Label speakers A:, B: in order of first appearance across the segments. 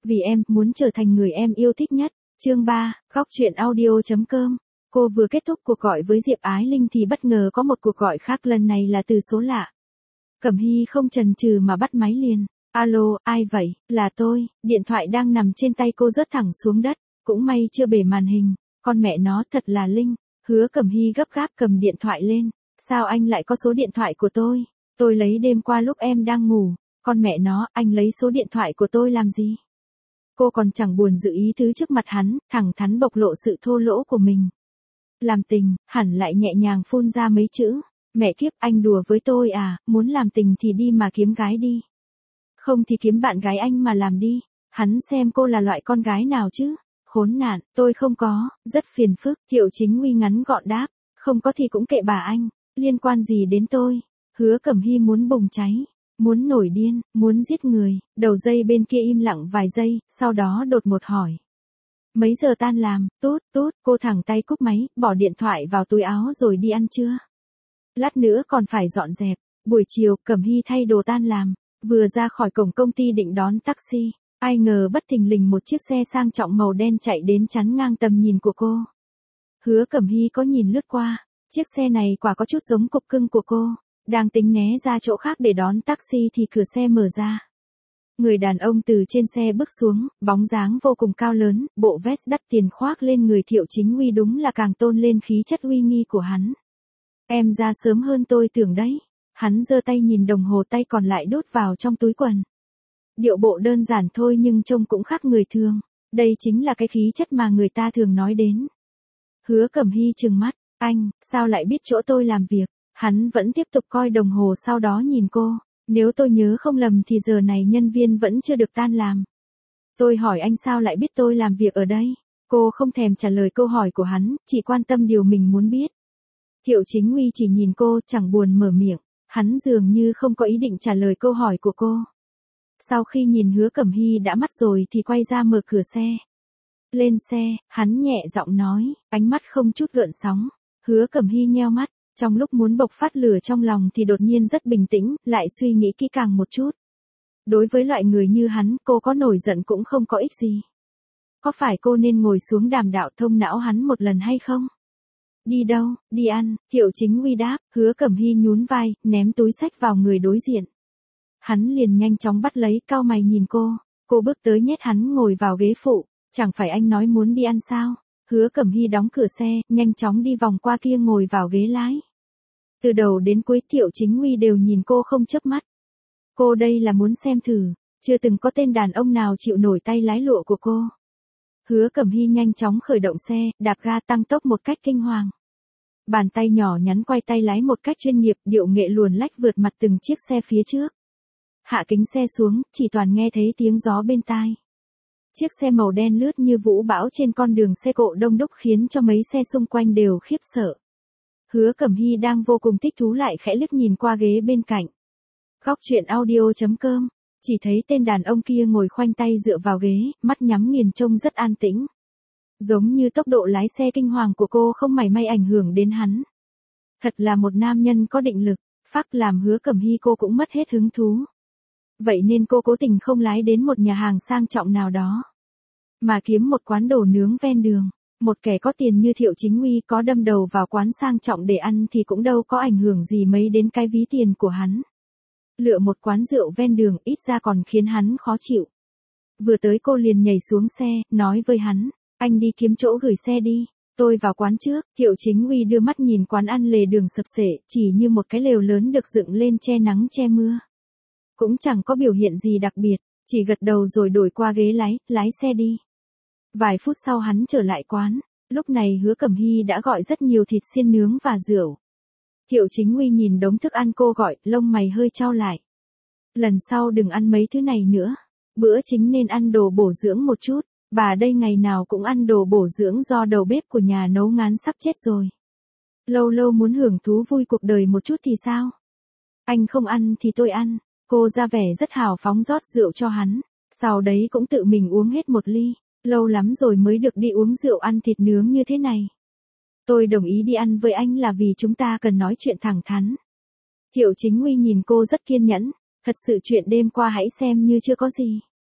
A: Vì em muốn trở thành người em yêu thích nhất. Chương 3, Góc truyện audio.com. Cô vừa kết thúc cuộc gọi với Diệp Ái Linh thì bất ngờ có một cuộc gọi khác, lần này là từ số lạ. Cẩm Hy không chần chừ mà bắt máy liền. Alo, ai vậy? Là tôi. Điện thoại đang nằm trên tay cô rớt thẳng xuống đất. Cũng may chưa bể màn hình. Con mẹ nó, thật là Linh. Hứa Cẩm Hy gấp gáp cầm điện thoại lên. Sao anh lại có số điện thoại của tôi? Tôi lấy đêm qua lúc em đang ngủ. Con mẹ nó, anh lấy số điện thoại của tôi làm gì? Cô còn chẳng buồn giữ ý tứ trước mặt hắn, thẳng thắn bộc lộ sự thô lỗ của mình. Làm tình, hẳn lại nhẹ nhàng phun ra mấy chữ. Mẹ kiếp, anh đùa với tôi à? Muốn làm tình thì đi mà kiếm gái đi. Không thì kiếm bạn gái anh mà làm đi. Hắn xem cô là loại con gái nào chứ? Khốn nạn, tôi không có, rất phiền phức. Thiệu Chính Nguy ngắn gọn đáp. Không có thì cũng kệ bà anh, liên quan gì đến tôi? Hứa Cẩm Hy muốn bùng cháy, muốn nổi điên, muốn giết người. Đầu dây bên kia im lặng vài giây, sau đó đột ngột hỏi. Mấy giờ tan làm? Tốt, tốt. Cô thẳng tay cúp máy, bỏ điện thoại vào túi áo rồi đi ăn trưa. Lát nữa còn phải dọn dẹp. Buổi chiều, Cẩm Hy thay đồ tan làm, vừa ra khỏi cổng công ty định đón taxi. Ai ngờ bất thình lình một chiếc xe sang trọng màu đen chạy đến chắn ngang tầm nhìn của cô. Hứa Cẩm Hy có nhìn lướt qua, chiếc xe này quả có chút giống cục cưng của cô. Đang tính né ra chỗ khác để đón taxi thì cửa xe mở ra. Người đàn ông từ trên xe bước xuống, bóng dáng vô cùng cao lớn, bộ vest đắt tiền khoác lên người Thiệu Chính Nguy đúng là càng tôn lên khí chất uy nghi của hắn. Em ra sớm hơn tôi tưởng đấy. Hắn giơ tay nhìn đồng hồ tay còn lại đút vào trong túi quần. Điệu bộ đơn giản thôi nhưng trông cũng khác người thường. Đây chính là cái khí chất mà người ta thường nói đến. Hứa Cẩm Hy trừng mắt. Anh, sao lại biết chỗ tôi làm việc? Hắn vẫn tiếp tục coi đồng hồ sau đó nhìn cô. Nếu tôi nhớ không lầm thì giờ này nhân viên vẫn chưa được tan làm. Tôi hỏi anh sao lại biết tôi làm việc ở đây? Cô không thèm trả lời câu hỏi của hắn, chỉ quan tâm điều mình muốn biết. Thiệu Chính Nguy chỉ nhìn cô, chẳng buồn mở miệng. Hắn dường như không có ý định trả lời câu hỏi của cô. Sau khi nhìn Hứa Cẩm Hy đã mắt rồi thì quay ra mở cửa xe. Lên xe, hắn nhẹ giọng nói, ánh mắt không chút gợn sóng. Hứa Cẩm Hy nheo mắt, trong lúc muốn bộc phát lửa trong lòng thì đột nhiên rất bình tĩnh, lại suy nghĩ kỹ càng một chút. Đối với loại người như hắn, cô có nổi giận cũng không có ích gì. Có phải cô nên ngồi xuống đàm đạo thông não hắn một lần hay không? Đi đâu? Đi ăn. Thiệu Chính Nguy đáp. Hứa Cẩm Hy nhún vai, ném túi xách vào người đối diện. Hắn liền nhanh chóng bắt lấy, cau mày nhìn cô. Cô bước tới nhét hắn ngồi vào ghế phụ. Chẳng phải anh nói muốn đi ăn sao? Hứa Cẩm Hy đóng cửa xe, nhanh chóng đi vòng qua kia ngồi vào ghế lái. Từ đầu đến cuối Thiệu Chính Nguy đều nhìn cô không chớp mắt. Cô đây là muốn xem thử, chưa từng có tên đàn ông nào chịu nổi tay lái lụa của cô. Hứa Cẩm Hy nhanh chóng khởi động xe, đạp ga tăng tốc một cách kinh hoàng. Bàn tay nhỏ nhắn quay tay lái một cách chuyên nghiệp, điệu nghệ luồn lách vượt mặt từng chiếc xe phía trước. Hạ kính xe xuống, chỉ toàn nghe thấy tiếng gió bên tai. Chiếc xe màu đen lướt như vũ bão trên con đường xe cộ đông đúc khiến cho mấy xe xung quanh đều khiếp sợ. Hứa Cẩm Hy đang vô cùng thích thú lại khẽ liếc nhìn qua ghế bên cạnh. Góc truyện audio.com. Chỉ thấy tên đàn ông kia ngồi khoanh tay dựa vào ghế, mắt nhắm nghiền trông rất an tĩnh. Giống như tốc độ lái xe kinh hoàng của cô không mảy may ảnh hưởng đến hắn. Thật là một nam nhân có định lực, phác làm Hứa Cẩm Hy cô cũng mất hết hứng thú. Vậy nên cô cố tình không lái đến một nhà hàng sang trọng nào đó, mà kiếm một quán đồ nướng ven đường. Một kẻ có tiền như Thiệu Chính Nguy có đâm đầu vào quán sang trọng để ăn thì cũng đâu có ảnh hưởng gì mấy đến cái ví tiền của hắn. Lựa một quán rượu ven đường ít ra còn khiến hắn khó chịu. Vừa tới cô liền nhảy xuống xe, nói với hắn, anh đi kiếm chỗ gửi xe đi, tôi vào quán trước. Thiệu Chính Nguy đưa mắt nhìn quán ăn lề đường sập xệ, chỉ như một cái lều lớn được dựng lên che nắng che mưa. Cũng chẳng có biểu hiện gì đặc biệt, chỉ gật đầu rồi đổi qua ghế lái xe đi. Vài phút sau hắn trở lại quán, lúc này Hứa Cẩm Hy đã gọi rất nhiều thịt xiên nướng và rượu. Thiệu Chính Nguy nhìn đống thức ăn cô gọi, lông mày hơi chau lại. Lần sau đừng ăn mấy thứ này nữa, bữa chính nên ăn đồ bổ dưỡng một chút, bà đây ngày nào cũng ăn đồ bổ dưỡng do đầu bếp của nhà nấu ngán sắp chết rồi. Lâu lâu muốn hưởng thú vui cuộc đời một chút thì sao? Anh không ăn thì tôi ăn. Cô ra vẻ rất hào phóng rót rượu cho hắn, sau đấy cũng tự mình uống hết một ly. Lâu lắm rồi mới được đi uống rượu ăn thịt nướng như thế này. Tôi đồng ý đi ăn với anh là vì chúng ta cần nói chuyện thẳng thắn. Thiệu Chính Nguy nhìn cô rất kiên nhẫn, thật sự chuyện đêm qua hãy xem như chưa có gì.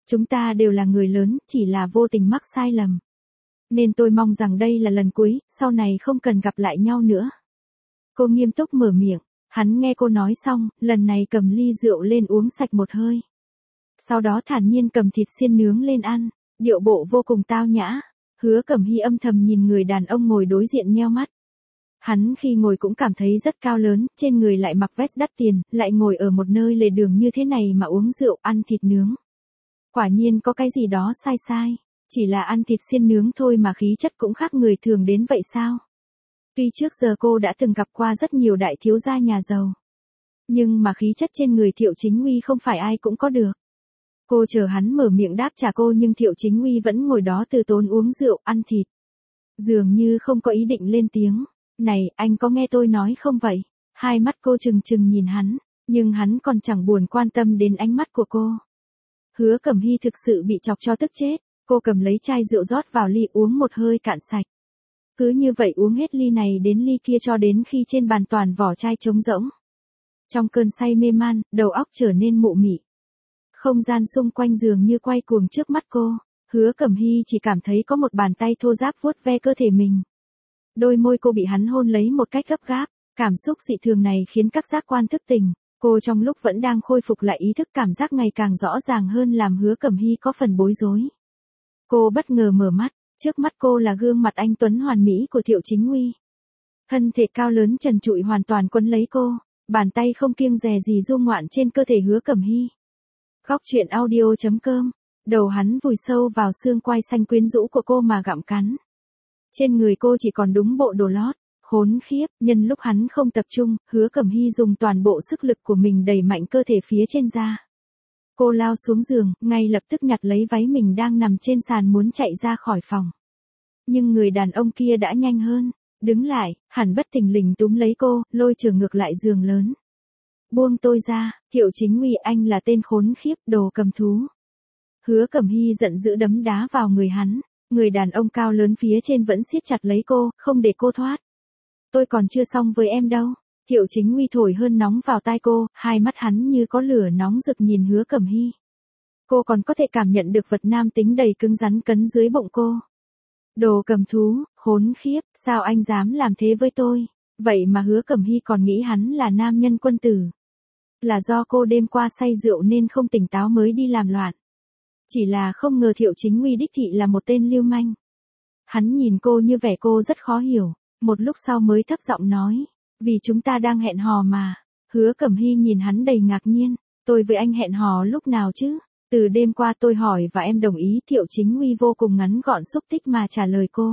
A: Chúng ta đều là người lớn, chỉ là vô tình mắc sai lầm. Nên tôi mong rằng đây là lần cuối, sau này không cần gặp lại nhau nữa. Cô nghiêm túc mở miệng, hắn nghe cô nói xong, lần này cầm ly rượu lên uống sạch một hơi. Sau đó thản nhiên cầm thịt xiên nướng lên ăn, điệu bộ vô cùng tao nhã. Hứa Cẩm Hy âm thầm nhìn người đàn ông ngồi đối diện nheo mắt. Hắn khi ngồi cũng cảm thấy rất cao lớn, trên người lại mặc vest đắt tiền, lại ngồi ở một nơi lề đường như thế này mà uống rượu, ăn thịt nướng. Quả nhiên có cái gì đó sai sai, chỉ là ăn thịt xiên nướng thôi mà khí chất cũng khác người thường đến vậy sao? Tuy trước giờ cô đã từng gặp qua rất nhiều đại thiếu gia nhà giàu, nhưng mà khí chất trên người Thiệu Chính Uy không phải ai cũng có được. Cô chờ hắn mở miệng đáp trả cô nhưng Thiệu Chính Uy vẫn ngồi đó từ tốn uống rượu, ăn thịt. Dường như không có ý định lên tiếng. Này, anh có nghe tôi nói không vậy? Hai mắt cô trừng trừng nhìn hắn, nhưng hắn còn chẳng buồn quan tâm đến ánh mắt của cô. Hứa Cẩm Hy thực sự bị chọc cho tức chết, cô cầm lấy chai rượu rót vào ly uống một hơi cạn sạch. Cứ như vậy uống hết ly này đến ly kia cho đến khi trên bàn toàn vỏ chai trống rỗng. Trong cơn say mê man, đầu óc trở nên mụ mị. Không gian xung quanh dường như quay cuồng trước mắt cô, Hứa Cẩm Hy chỉ cảm thấy có một bàn tay thô ráp vuốt ve cơ thể mình. Đôi môi cô bị hắn hôn lấy một cách gấp gáp, cảm xúc dị thường này khiến các giác quan thức tỉnh. Cô trong lúc vẫn đang khôi phục lại ý thức cảm giác ngày càng rõ ràng hơn làm Hứa Cẩm Hy có phần bối rối. Cô bất ngờ mở mắt, trước mắt cô là gương mặt anh tuấn hoàn mỹ của Thiệu Chính Uy. Thân thể cao lớn trần trụi hoàn toàn quấn lấy cô, bàn tay không kiêng dè gì du ngoạn trên cơ thể Hứa Cẩm Hy. Góc truyện audio.com, đầu hắn vùi sâu vào xương quai xanh quyến rũ của cô mà gặm cắn. Trên người cô chỉ còn đúng bộ đồ lót, khốn khiếp, nhân lúc hắn không tập trung, Hứa Cẩm Hy dùng toàn bộ sức lực của mình đẩy mạnh cơ thể phía trên ra. Cô lao xuống giường, ngay lập tức nhặt lấy váy mình đang nằm trên sàn muốn chạy ra khỏi phòng. Nhưng người đàn ông kia đã nhanh hơn, đứng lại, hẳn bất thình lình túm lấy cô, lôi trở ngược lại giường lớn. Buông tôi ra, Thiệu Chính Uy, anh là tên khốn khiếp, đồ cầm thú. Hứa Cẩm Hy giận dữ đấm đá vào người hắn, người đàn ông cao lớn phía trên vẫn siết chặt lấy cô, không để cô thoát. Tôi còn chưa xong với em đâu. Thiệu Chính Uy thổi hơn nóng vào tai cô, hai mắt hắn như có lửa nóng rực nhìn Hứa Cẩm Hy. Cô còn có thể cảm nhận được vật nam tính đầy cứng rắn cấn dưới bụng cô. Đồ cầm thú, khốn khiếp, sao anh dám làm thế với tôi? Vậy mà Hứa Cẩm Hy còn nghĩ hắn là nam nhân quân tử. Là do cô đêm qua say rượu nên không tỉnh táo mới đi làm loạn. Chỉ là không ngờ Thiệu Chính Uy đích thị là một tên lưu manh. Hắn nhìn cô như vẻ cô rất khó hiểu, một lúc sau mới thấp giọng nói, vì chúng ta đang hẹn hò mà. Hứa Cẩm Hy nhìn hắn đầy ngạc nhiên, tôi với anh hẹn hò lúc nào chứ? Từ đêm qua tôi hỏi và em đồng ý. Thiệu Chính Uy vô cùng ngắn gọn xúc tích mà trả lời cô.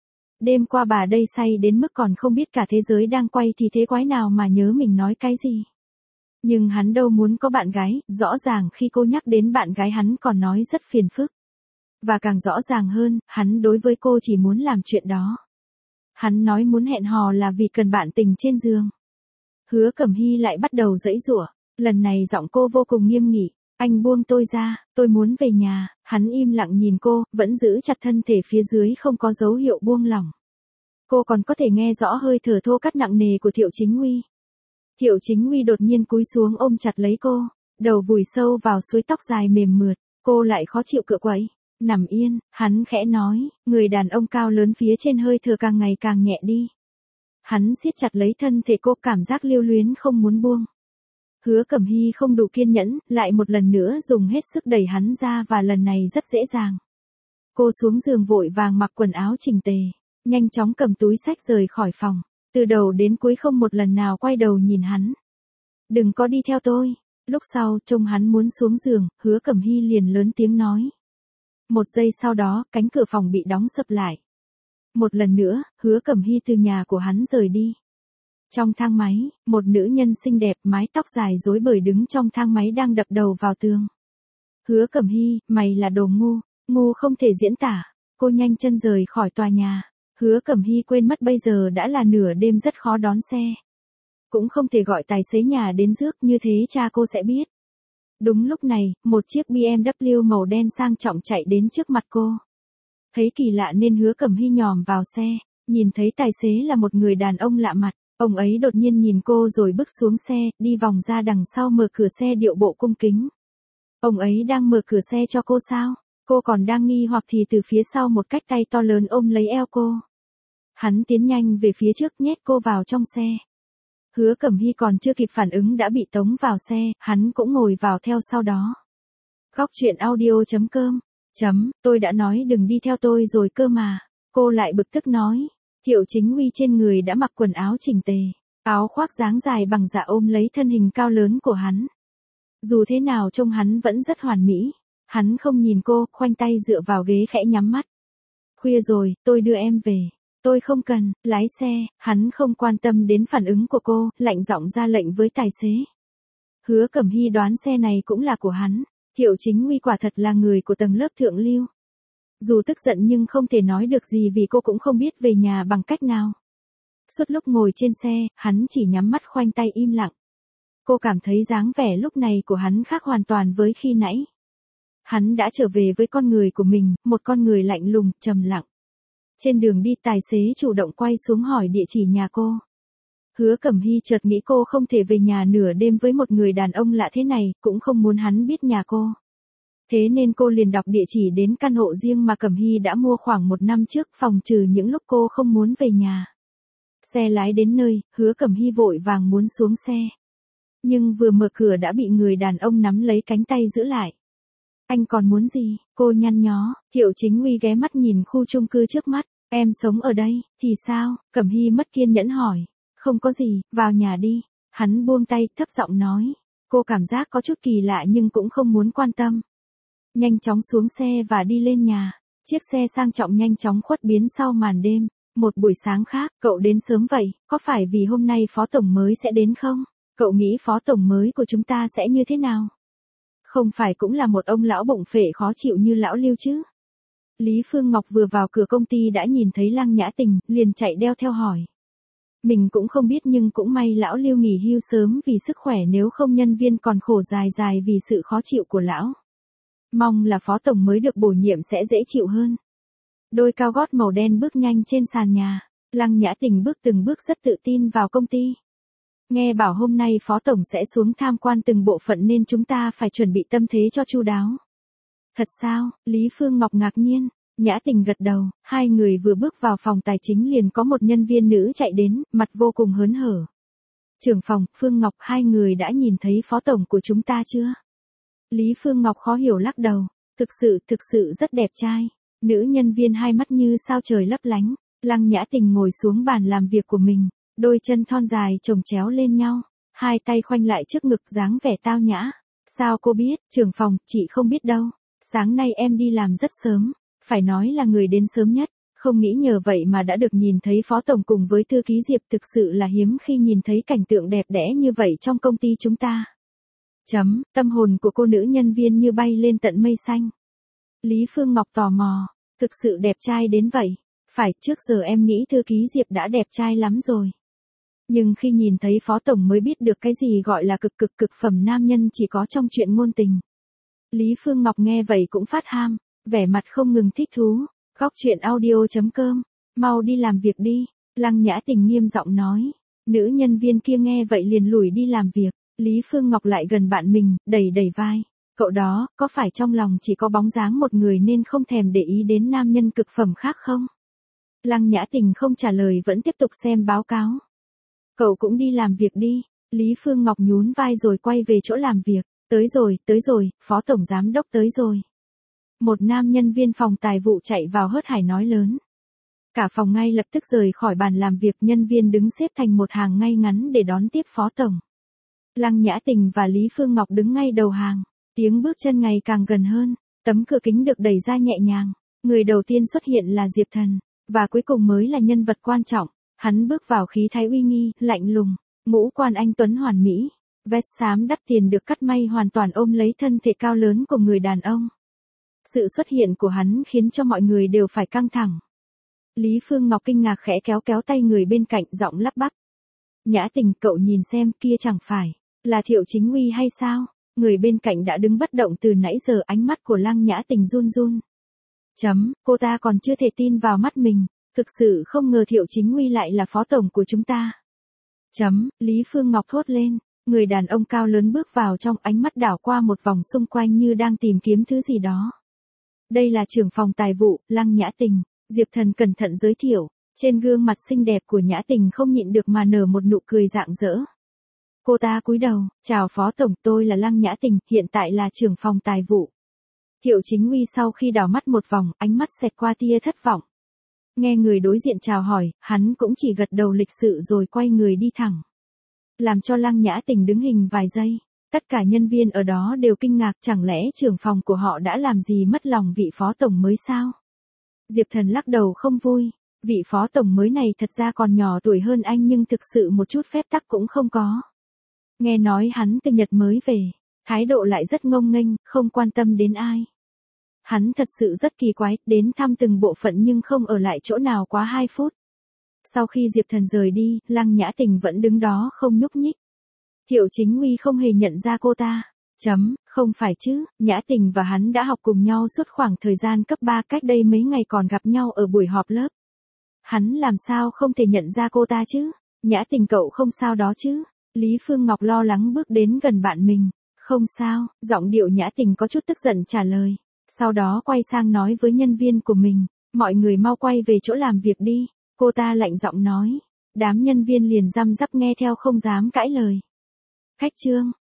A: Đêm qua bà đây say đến mức còn không biết cả thế giới đang quay thì thế quái nào mà nhớ mình nói cái gì. Nhưng hắn đâu muốn có bạn gái, rõ ràng khi cô nhắc đến bạn gái hắn còn nói rất phiền phức. Và càng rõ ràng hơn, hắn đối với cô chỉ muốn làm chuyện đó. Hắn nói muốn hẹn hò là vì cần bạn tình trên giường. Hứa Cẩm Hy lại bắt đầu giãy giụa, lần này giọng cô vô cùng nghiêm nghị, anh buông tôi ra, tôi muốn về nhà. Hắn im lặng nhìn cô, vẫn giữ chặt thân thể phía dưới không có dấu hiệu buông lỏng. Cô còn có thể nghe rõ hơi thở thô cắt nặng nề của Thiệu Chính Uy. Thiệu Chính Uy đột nhiên cúi xuống ôm chặt lấy cô, đầu vùi sâu vào suối tóc dài mềm mượt, cô lại khó chịu cựa quậy. Nằm yên, hắn khẽ nói, người đàn ông cao lớn phía trên hơi thở càng ngày càng nhẹ đi. Hắn siết chặt lấy thân thể cô, cảm giác lưu luyến không muốn buông. Hứa Cẩm Hy không đủ kiên nhẫn, lại một lần nữa dùng hết sức đẩy hắn ra và lần này rất dễ dàng. Cô xuống giường vội vàng mặc quần áo chỉnh tề, nhanh chóng cầm túi xách rời khỏi phòng, từ đầu đến cuối không một lần nào quay đầu nhìn hắn. Đừng có đi theo tôi. Lúc sau, trông hắn muốn xuống giường, Hứa Cẩm Hy liền lớn tiếng nói. Một giây sau đó, cánh cửa phòng bị đóng sập lại. Một lần nữa, Hứa Cẩm Hy từ nhà của hắn rời đi. Trong thang máy, một nữ nhân xinh đẹp mái tóc dài rối bời đứng trong thang máy đang đập đầu vào tường. Hứa Cẩm Hy, mày là đồ ngu, ngu không thể diễn tả. Cô nhanh chân rời khỏi tòa nhà. Hứa Cẩm Hy quên mất bây giờ đã là nửa đêm rất khó đón xe. Cũng không thể gọi tài xế nhà đến rước, như thế cha cô sẽ biết. Đúng lúc này, một chiếc BMW màu đen sang trọng chạy đến trước mặt cô. Thấy kỳ lạ nên Hứa Cẩm Hy nhòm vào xe, nhìn thấy tài xế là một người đàn ông lạ mặt. Ông ấy đột nhiên nhìn cô rồi bước xuống xe, đi vòng ra đằng sau mở cửa xe điệu bộ cung kính. Ông ấy đang mở cửa xe cho cô sao? Cô còn đang nghi hoặc thì từ phía sau một cái tay to lớn ôm lấy eo cô. Hắn tiến nhanh về phía trước nhét cô vào trong xe. Hứa Cẩm Hy còn chưa kịp phản ứng đã bị tống vào xe, hắn cũng ngồi vào theo sau đó. Góc truyện audio.com. Tôi đã nói đừng đi theo tôi rồi cơ mà. Cô lại bực tức nói. Thiệu Chính Huy trên người đã mặc quần áo chỉnh tề. Áo khoác dáng dài bằng dạ ôm lấy thân hình cao lớn của hắn. Dù thế nào trông hắn vẫn rất hoàn mỹ. Hắn không nhìn cô, khoanh tay dựa vào ghế khẽ nhắm mắt. Khuya rồi, tôi đưa em về. Tôi không cần, lái xe, hắn không quan tâm đến phản ứng của cô, lạnh giọng ra lệnh với tài xế. Hứa Cẩm Hy đoán xe này cũng là của hắn. Thiệu Chính Huy quả thật là người của tầng lớp thượng lưu. Dù tức giận nhưng không thể nói được gì vì cô cũng không biết về nhà bằng cách nào. Suốt lúc ngồi trên xe, hắn chỉ nhắm mắt khoanh tay im lặng. Cô cảm thấy dáng vẻ lúc này của hắn khác hoàn toàn với khi nãy. Hắn đã trở về với con người của mình, một con người lạnh lùng, trầm lặng. Trên đường đi tài xế chủ động quay xuống hỏi địa chỉ nhà cô. Hứa Cẩm Hy chợt nghĩ cô không thể về nhà nửa đêm với một người đàn ông lạ thế này, cũng không muốn hắn biết nhà cô. Thế nên cô liền đọc địa chỉ đến căn hộ riêng mà Cẩm Hy đã mua khoảng 1 năm trước, phòng trừ những lúc cô không muốn về nhà. Xe lái đến nơi, Hứa Cẩm Hy vội vàng muốn xuống xe. Nhưng vừa mở cửa đã bị người đàn ông nắm lấy cánh tay giữ lại. Anh còn muốn gì? Cô nhăn nhó. Thiệu Chính Huy ghé mắt nhìn khu chung cư trước mắt. Em sống ở đây, thì sao? Cẩm Hy mất kiên nhẫn hỏi. Không có gì, vào nhà đi. Hắn buông tay, thấp giọng nói. Cô cảm giác có chút kỳ lạ nhưng cũng không muốn quan tâm. Nhanh chóng xuống xe và đi lên nhà. Chiếc xe sang trọng nhanh chóng khuất biến sau màn đêm. Một buổi sáng khác, cậu đến sớm vậy, có phải vì hôm nay phó tổng mới sẽ đến không? Cậu nghĩ phó tổng mới của chúng ta sẽ như thế nào? Không phải cũng là một ông lão bụng phệ khó chịu như lão Lưu chứ? Lý Phương Ngọc vừa vào cửa công ty đã nhìn thấy Lăng Nhã Tình, liền chạy đeo theo hỏi. Mình cũng không biết nhưng cũng may lão Lưu nghỉ hưu sớm vì sức khỏe, nếu không nhân viên còn khổ dài dài vì sự khó chịu của lão. Mong là phó tổng mới được bổ nhiệm sẽ dễ chịu hơn. Đôi cao gót màu đen bước nhanh trên sàn nhà. Lăng Nhã Tình bước từng bước rất tự tin vào công ty. Nghe bảo hôm nay phó tổng sẽ xuống tham quan từng bộ phận nên chúng ta phải chuẩn bị tâm thế cho chu đáo. Thật sao? Lý Phương Ngọc ngạc nhiên. Nhã Tình gật đầu. Hai người vừa bước vào phòng tài chính liền có một nhân viên nữ chạy đến, mặt vô cùng hớn hở. Trưởng phòng, Phương Ngọc, hai người đã nhìn thấy phó tổng của chúng ta chưa? Lý Phương Ngọc khó hiểu lắc đầu. Thực sự rất đẹp trai. Nữ nhân viên hai mắt như sao trời lấp lánh. Lăng Nhã Tình ngồi xuống bàn làm việc của mình. Đôi chân thon dài chồng chéo lên nhau. Hai tay khoanh lại trước ngực dáng vẻ tao nhã. Sao cô biết? Trưởng phòng, chị không biết đâu. Sáng nay em đi làm rất sớm. Phải nói là người đến sớm nhất. Không nghĩ nhờ vậy mà đã được nhìn thấy phó tổng cùng với thư ký Diệp, thực sự là hiếm khi nhìn thấy cảnh tượng đẹp đẽ như vậy trong công ty chúng ta. Tâm hồn của cô nữ nhân viên như bay lên tận mây xanh. Lý Phương Ngọc tò mò. Thực sự đẹp trai đến vậy. Phải, trước giờ em nghĩ thư ký Diệp đã đẹp trai lắm rồi. Nhưng khi nhìn thấy phó tổng mới biết được cái gì gọi là cực phẩm nam nhân chỉ có trong chuyện ngôn tình. Lý Phương Ngọc nghe vậy cũng phát ham, vẻ mặt không ngừng thích thú. Góc truyện audio.com, mau đi làm việc đi. Lăng Nhã Tình nghiêm giọng nói. Nữ nhân viên kia nghe vậy liền lủi đi làm việc. Lý Phương Ngọc lại gần bạn mình, đẩy vai. Cậu đó, có phải trong lòng chỉ có bóng dáng một người nên không thèm để ý đến nam nhân cực phẩm khác không? Lăng Nhã Tình không trả lời vẫn tiếp tục xem báo cáo. Cậu cũng đi làm việc đi. Lý Phương Ngọc nhún vai rồi quay về chỗ làm việc. Tới rồi, phó tổng giám đốc tới rồi. Một nam nhân viên phòng tài vụ chạy vào hớt hải nói lớn. Cả phòng ngay lập tức rời khỏi bàn làm việc, nhân viên đứng xếp thành một hàng ngay ngắn để đón tiếp phó tổng. Lăng Nhã Tình và Lý Phương Ngọc đứng ngay đầu hàng. Tiếng bước chân ngày càng gần hơn. Tấm cửa kính được đẩy ra nhẹ nhàng. Người đầu tiên xuất hiện là Diệp Thần. Và cuối cùng mới là nhân vật quan trọng. Hắn bước vào khí thái uy nghi, lạnh lùng. Ngũ quan anh tuấn hoàn mỹ. Vest xám đắt tiền được cắt may hoàn toàn ôm lấy thân thể cao lớn của người đàn ông. Sự xuất hiện của hắn khiến cho mọi người đều phải căng thẳng. Lý Phương Ngọc kinh ngạc khẽ kéo tay người bên cạnh, giọng lắp bắp. Nhã Tình, cậu nhìn xem, kia chẳng phải là Thiệu Chính Huy hay sao? Người bên cạnh đã đứng bất động từ nãy giờ, ánh mắt của Lăng Nhã Tình run run. Cô ta còn chưa thể tin vào mắt mình. Thực sự không ngờ Thiệu Chính Huy lại là phó tổng của chúng ta. Lý Phương Ngọc thốt lên. Người đàn ông cao lớn bước vào trong, ánh mắt đảo qua một vòng xung quanh như đang tìm kiếm thứ gì đó. Đây là trưởng phòng tài vụ, Lăng Nhã Tình, Diệp Thần cẩn thận giới thiệu. Trên gương mặt xinh đẹp của Nhã Tình không nhịn được mà nở một nụ cười rạng rỡ. Cô ta cúi đầu, chào Phó Tổng, tôi là Lăng Nhã Tình, hiện tại là trưởng phòng tài vụ. Thiệu Chính Uy sau khi đảo mắt một vòng, ánh mắt xẹt qua tia thất vọng. Nghe người đối diện chào hỏi, hắn cũng chỉ gật đầu lịch sự rồi quay người đi thẳng. Làm cho Lăng Nhã Tình đứng hình vài giây. Tất cả nhân viên ở đó đều kinh ngạc, chẳng lẽ trưởng phòng của họ đã làm gì mất lòng vị Phó Tổng mới sao? Diệp Thần lắc đầu không vui. Vị Phó Tổng mới này thật ra còn nhỏ tuổi hơn anh nhưng thực sự một chút phép tắc cũng không có. Nghe nói hắn từ Nhật mới về, thái độ lại rất ngông nghênh, không quan tâm đến ai. Hắn thật sự rất kỳ quái, đến thăm từng bộ phận nhưng không ở lại chỗ nào quá 2 phút. Sau khi Diệp Thần rời đi, Lăng Nhã Tình vẫn đứng đó không nhúc nhích. Thiệu Chính Uy không hề nhận ra cô ta. Không phải chứ, Nhã Tình và hắn đã học cùng nhau suốt khoảng thời gian cấp 3, cách đây mấy ngày còn gặp nhau ở buổi họp lớp. Hắn làm sao không thể nhận ra cô ta chứ? Nhã Tình cậu không sao đó chứ? Lý Phương Ngọc lo lắng bước đến gần bạn mình. Không sao, giọng điệu Nhã Tình có chút tức giận trả lời. Sau đó quay sang nói với nhân viên của mình, mọi người mau quay về chỗ làm việc đi. Cô ta lạnh giọng nói. Đám nhân viên liền răm rắp nghe theo không dám cãi lời. Khách trương,